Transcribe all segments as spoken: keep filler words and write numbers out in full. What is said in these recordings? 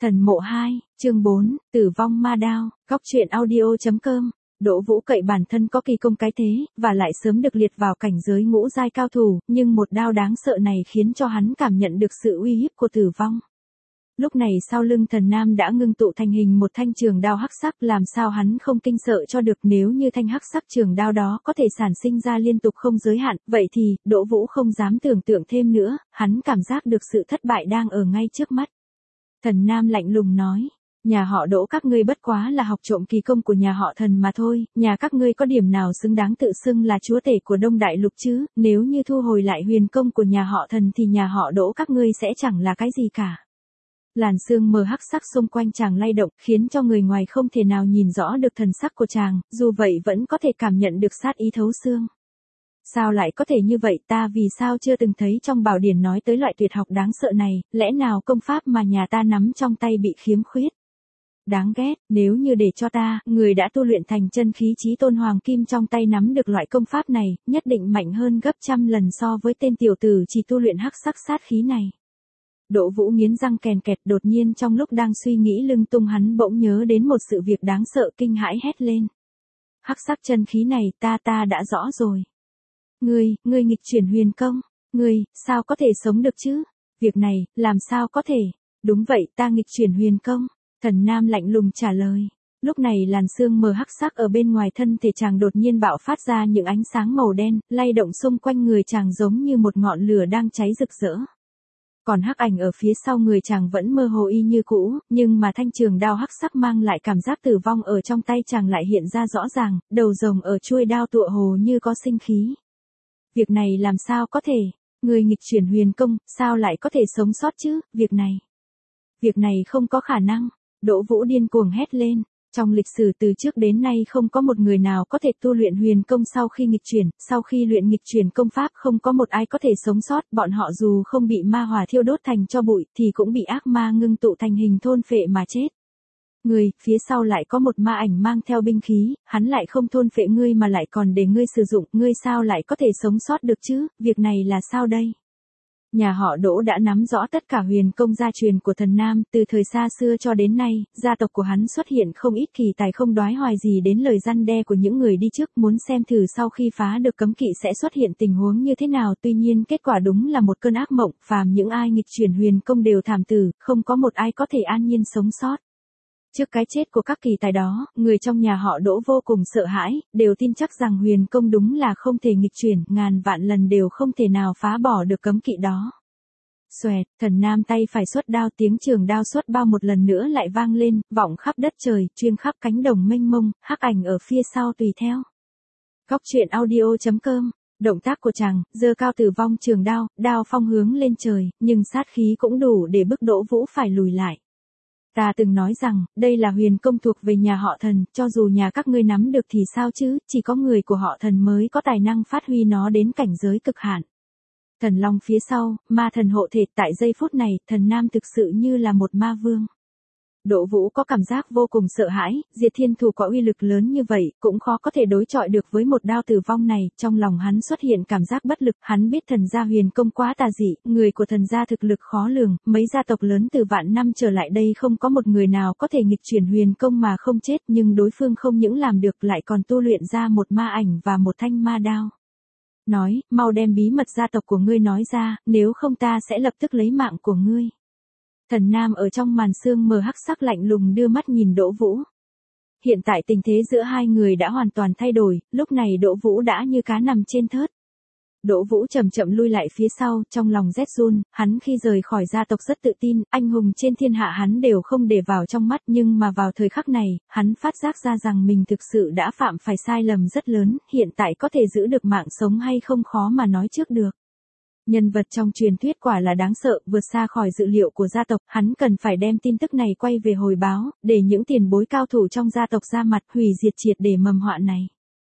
Thần mộ hai, chương bốn, tử vong ma đao, góc truyện audio.com. Đỗ Vũ cậy bản thân có kỳ công cái thế, và lại sớm được liệt vào cảnh giới ngũ giai cao thủ, nhưng một đao đáng sợ này khiến cho hắn cảm nhận được sự uy hiếp của tử vong. Lúc này sau lưng Thần Nam đã ngưng tụ thành hình một thanh trường đao hắc sắc, làm sao hắn không kinh sợ cho được. Nếu như thanh hắc sắc trường đao đó có thể sản sinh ra liên tục không giới hạn, vậy thì, Đỗ Vũ không dám tưởng tượng thêm nữa, hắn cảm giác được sự thất bại đang ở ngay trước mắt. Thần Nam lạnh lùng nói, nhà họ Đỗ các ngươi bất quá là học trộm kỳ công của nhà họ Thần mà thôi, nhà các ngươi có điểm nào xứng đáng tự xưng là chúa tể của Đông Đại Lục chứ, nếu như thu hồi lại huyền công của nhà họ Thần thì nhà họ Đỗ các ngươi sẽ chẳng là cái gì cả. Làn sương mờ hắc sắc xung quanh chàng lay động, khiến cho người ngoài không thể nào nhìn rõ được thần sắc của chàng, dù vậy vẫn có thể cảm nhận được sát ý thấu xương. Sao lại có thể như vậy, ta vì sao chưa từng thấy trong bảo điển nói tới loại tuyệt học đáng sợ này, lẽ nào công pháp mà nhà ta nắm trong tay bị khiếm khuyết? Đáng ghét, nếu như để cho ta, người đã tu luyện thành chân khí chí tôn hoàng kim trong tay nắm được loại công pháp này, nhất định mạnh hơn gấp trăm lần so với tên tiểu tử chỉ tu luyện hắc sắc sát khí này. Đỗ Vũ nghiến răng kèn kẹt, đột nhiên trong lúc đang suy nghĩ lung tung hắn bỗng nhớ đến một sự việc đáng sợ, kinh hãi hét lên. Hắc sắc chân khí này, ta ta đã rõ rồi. Ngươi, ngươi nghịch chuyển huyền công, ngươi, sao có thể sống được chứ? Việc này, làm sao có thể? Đúng vậy, ta nghịch chuyển huyền công. Thần Nam lạnh lùng trả lời. Lúc này làn sương mờ hắc sắc ở bên ngoài thân thể chàng đột nhiên bạo phát ra những ánh sáng màu đen, lay động xung quanh người chàng giống như một ngọn lửa đang cháy rực rỡ. Còn hắc ảnh ở phía sau người chàng vẫn mơ hồ y như cũ, nhưng mà thanh trường đao hắc sắc mang lại cảm giác tử vong ở trong tay chàng lại hiện ra rõ ràng, đầu rồng ở chuôi đao tựa hồ như có sinh khí. Việc này làm sao có thể? Người nghịch chuyển huyền công, sao lại có thể sống sót chứ? Việc này, việc này không có khả năng. Đỗ Vũ điên cuồng hét lên. Trong lịch sử từ trước đến nay không có một người nào có thể tu luyện huyền công sau khi nghịch chuyển, sau khi luyện nghịch chuyển công pháp không có một ai có thể sống sót, bọn họ dù không bị ma hỏa thiêu đốt thành tro bụi thì cũng bị ác ma ngưng tụ thành hình thôn phệ mà chết. Ngươi, phía sau lại có một ma ảnh mang theo binh khí, hắn lại không thôn phệ ngươi mà lại còn để ngươi sử dụng, ngươi sao lại có thể sống sót được chứ, việc này là sao đây? Nhà họ Đỗ đã nắm rõ tất cả huyền công gia truyền của Thần Nam, từ thời xa xưa cho đến nay, gia tộc của hắn xuất hiện không ít kỳ tài không đoái hoài gì đến lời răn đe của những người đi trước, muốn xem thử sau khi phá được cấm kỵ sẽ xuất hiện tình huống như thế nào, tuy nhiên kết quả đúng là một cơn ác mộng, phàm những ai nghịch chuyển huyền công đều thảm tử, không có một ai có thể an nhiên sống sót. Trước cái chết của các kỳ tài đó, người trong nhà họ Đỗ vô cùng sợ hãi, đều tin chắc rằng huyền công đúng là không thể nghịch chuyển, ngàn vạn lần đều không thể nào phá bỏ được cấm kỵ đó. Xoẹt, Thần Nam tay phải xuất đao, tiếng trường đao xuất bao một lần nữa lại vang lên, vọng khắp đất trời, chuyên khắp cánh đồng mênh mông, hắc ảnh ở phía sau tùy theo. Góc truyện audio.com. Động tác của chàng, giơ cao tử vong trường đao, đao phong hướng lên trời, nhưng sát khí cũng đủ để bức Đỗ Vũ phải lùi lại. Ta từng nói rằng, đây là huyền công thuộc về nhà họ Thần, cho dù nhà các ngươi nắm được thì sao chứ, chỉ có người của họ Thần mới có tài năng phát huy nó đến cảnh giới cực hạn. Thần Long phía sau, ma thần hộ thể, tại giây phút này, Thần Nam thực sự như là một ma vương. Đỗ Vũ có cảm giác vô cùng sợ hãi, Diệt Thiên Thủ có uy lực lớn như vậy, cũng khó có thể đối chọi được với một đao tử vong này, trong lòng hắn xuất hiện cảm giác bất lực, hắn biết thần gia huyền công quá tà dị, người của thần gia thực lực khó lường, mấy gia tộc lớn từ vạn năm trở lại đây không có một người nào có thể nghịch chuyển huyền công mà không chết, nhưng đối phương không những làm được lại còn tu luyện ra một ma ảnh và một thanh ma đao. Nói, mau đem bí mật gia tộc của ngươi nói ra, nếu không ta sẽ lập tức lấy mạng của ngươi. Thần Nam ở trong màn sương mờ hắc sắc lạnh lùng đưa mắt nhìn Đỗ Vũ. Hiện tại tình thế giữa hai người đã hoàn toàn thay đổi, lúc này Đỗ Vũ đã như cá nằm trên thớt. Đỗ Vũ chậm chậm lui lại phía sau, trong lòng rét run, hắn khi rời khỏi gia tộc rất tự tin, anh hùng trên thiên hạ hắn đều không để vào trong mắt, nhưng mà vào thời khắc này, hắn phát giác ra rằng mình thực sự đã phạm phải sai lầm rất lớn, hiện tại có thể giữ được mạng sống hay không khó mà nói trước được. Nhân vật trong truyền thuyết quả là đáng sợ, vượt xa khỏi dự liệu của gia tộc, hắn cần phải đem tin tức này quay về hồi báo, để những tiền bối cao thủ trong gia tộc ra mặt hủy diệt triệt để mầm họa này.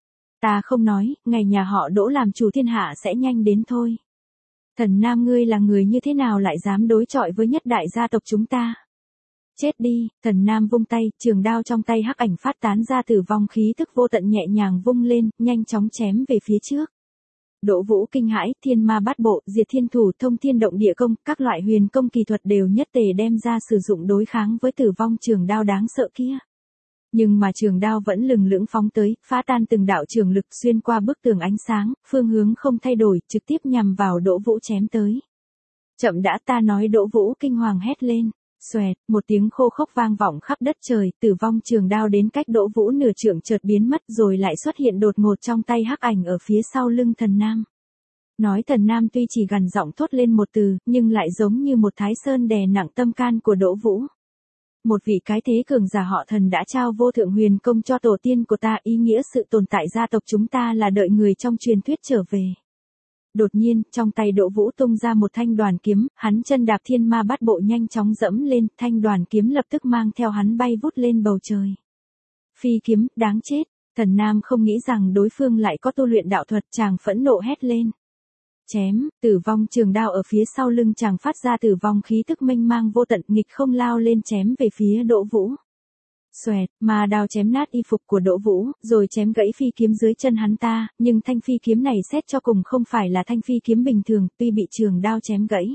Ta không nói, ngày nhà họ Đỗ làm chủ thiên hạ sẽ nhanh đến thôi. Thần Nam ngươi là người như thế nào lại dám đối chọi với nhất đại gia tộc chúng ta? Chết đi, Thần Nam vung tay, trường đao trong tay hắc ảnh phát tán ra tử vong khí tức vô tận nhẹ nhàng vung lên, nhanh chóng chém về phía trước. Đỗ Vũ kinh hãi, thiên ma bát bộ, diệt thiên thủ, thông thiên động địa công, các loại huyền công kỳ thuật đều nhất tề đem ra sử dụng đối kháng với tử vong trường đao đáng sợ kia. Nhưng mà trường đao vẫn lừng lững phóng tới, phá tan từng đạo trường lực xuyên qua bức tường ánh sáng, phương hướng không thay đổi, trực tiếp nhằm vào Đỗ Vũ chém tới. Chậm đã, ta nói. Đỗ Vũ kinh hoàng hét lên. Xoẹt, một tiếng khô khốc vang vọng khắp đất trời, tử vong trường đao đến cách Đỗ Vũ nửa trượng chợt biến mất rồi lại xuất hiện đột ngột trong tay hắc ảnh ở phía sau lưng Thần Nam. Nói Thần Nam tuy chỉ gằn giọng thốt lên một từ, nhưng lại giống như một thái sơn đè nặng tâm can của Đỗ Vũ. Một vị cái thế cường giả họ Thần đã trao vô thượng huyền công cho tổ tiên của ta, ý nghĩa sự tồn tại gia tộc chúng ta là đợi người trong truyền thuyết trở về. Đột nhiên, trong tay Đỗ Vũ tung ra một thanh đoàn kiếm, hắn chân đạp thiên ma bát bộ nhanh chóng dẫm lên, thanh đoàn kiếm lập tức mang theo hắn bay vút lên bầu trời. Phi kiếm, đáng chết. Thần Nam không nghĩ rằng đối phương lại có tu luyện đạo thuật, chàng phẫn nộ hét lên. Chém, tử vong trường đao ở phía sau lưng chàng phát ra tử vong khí tức mênh mang vô tận, nghịch không lao lên chém về phía Đỗ Vũ. Xoẹt, mà đao chém nát y phục của Đỗ Vũ, rồi chém gãy phi kiếm dưới chân hắn ta, nhưng thanh phi kiếm này xét cho cùng không phải là thanh phi kiếm bình thường, tuy bị trường đao chém gãy.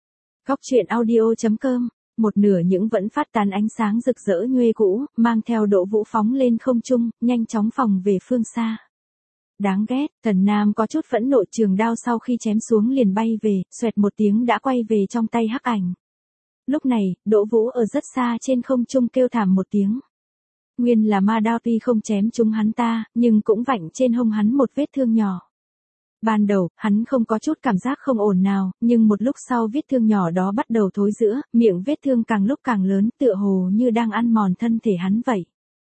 Góc truyện audio chấm com, một nửa những vẫn phát tán ánh sáng rực rỡ nhuê cũ, mang theo Đỗ Vũ phóng lên không trung, nhanh chóng phòng về phương xa. Đáng ghét, Thần Nam có chút phẫn nộ, trường đao sau khi chém xuống liền bay về, xoẹt một tiếng đã quay về trong tay hắc ảnh. Lúc này, Đỗ Vũ ở rất xa trên không trung kêu thảm một tiếng. Nguyên là ma đao tuy không chém trúng hắn ta, nhưng cũng vạch trên hông hắn một vết thương nhỏ. Ban đầu, hắn không có chút cảm giác không ổn nào, nhưng một lúc sau vết thương nhỏ đó bắt đầu thối rữa, miệng vết thương càng lúc càng lớn, tựa hồ như đang ăn mòn thân thể hắn vậy.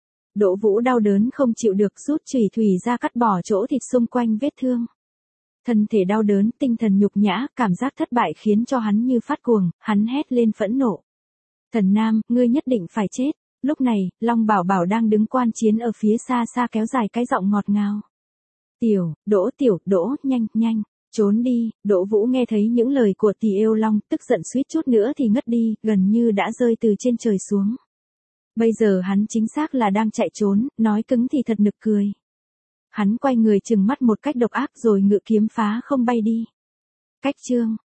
Đỗ Vũ đau đớn không chịu được, rút chùy thủy ra cắt bỏ chỗ thịt xung quanh vết thương. Thân thể đau đớn, tinh thần nhục nhã, cảm giác thất bại khiến cho hắn như phát cuồng, hắn hét lên phẫn nộ. Thần Nam, ngươi nhất định phải chết. Lúc này, Long Bảo Bảo đang đứng quan chiến ở phía xa xa kéo dài cái giọng ngọt ngào. Tiểu, Đỗ tiểu, Đỗ, nhanh, nhanh, trốn đi. Đỗ Vũ nghe thấy những lời của Tỷ Yêu Long, tức giận suýt chút nữa thì ngất đi, gần như đã rơi từ trên trời xuống. Bây giờ hắn chính xác là đang chạy trốn, nói cứng thì thật nực cười. Hắn quay người trừng mắt một cách độc ác rồi ngự kiếm phá không bay đi. Cách chương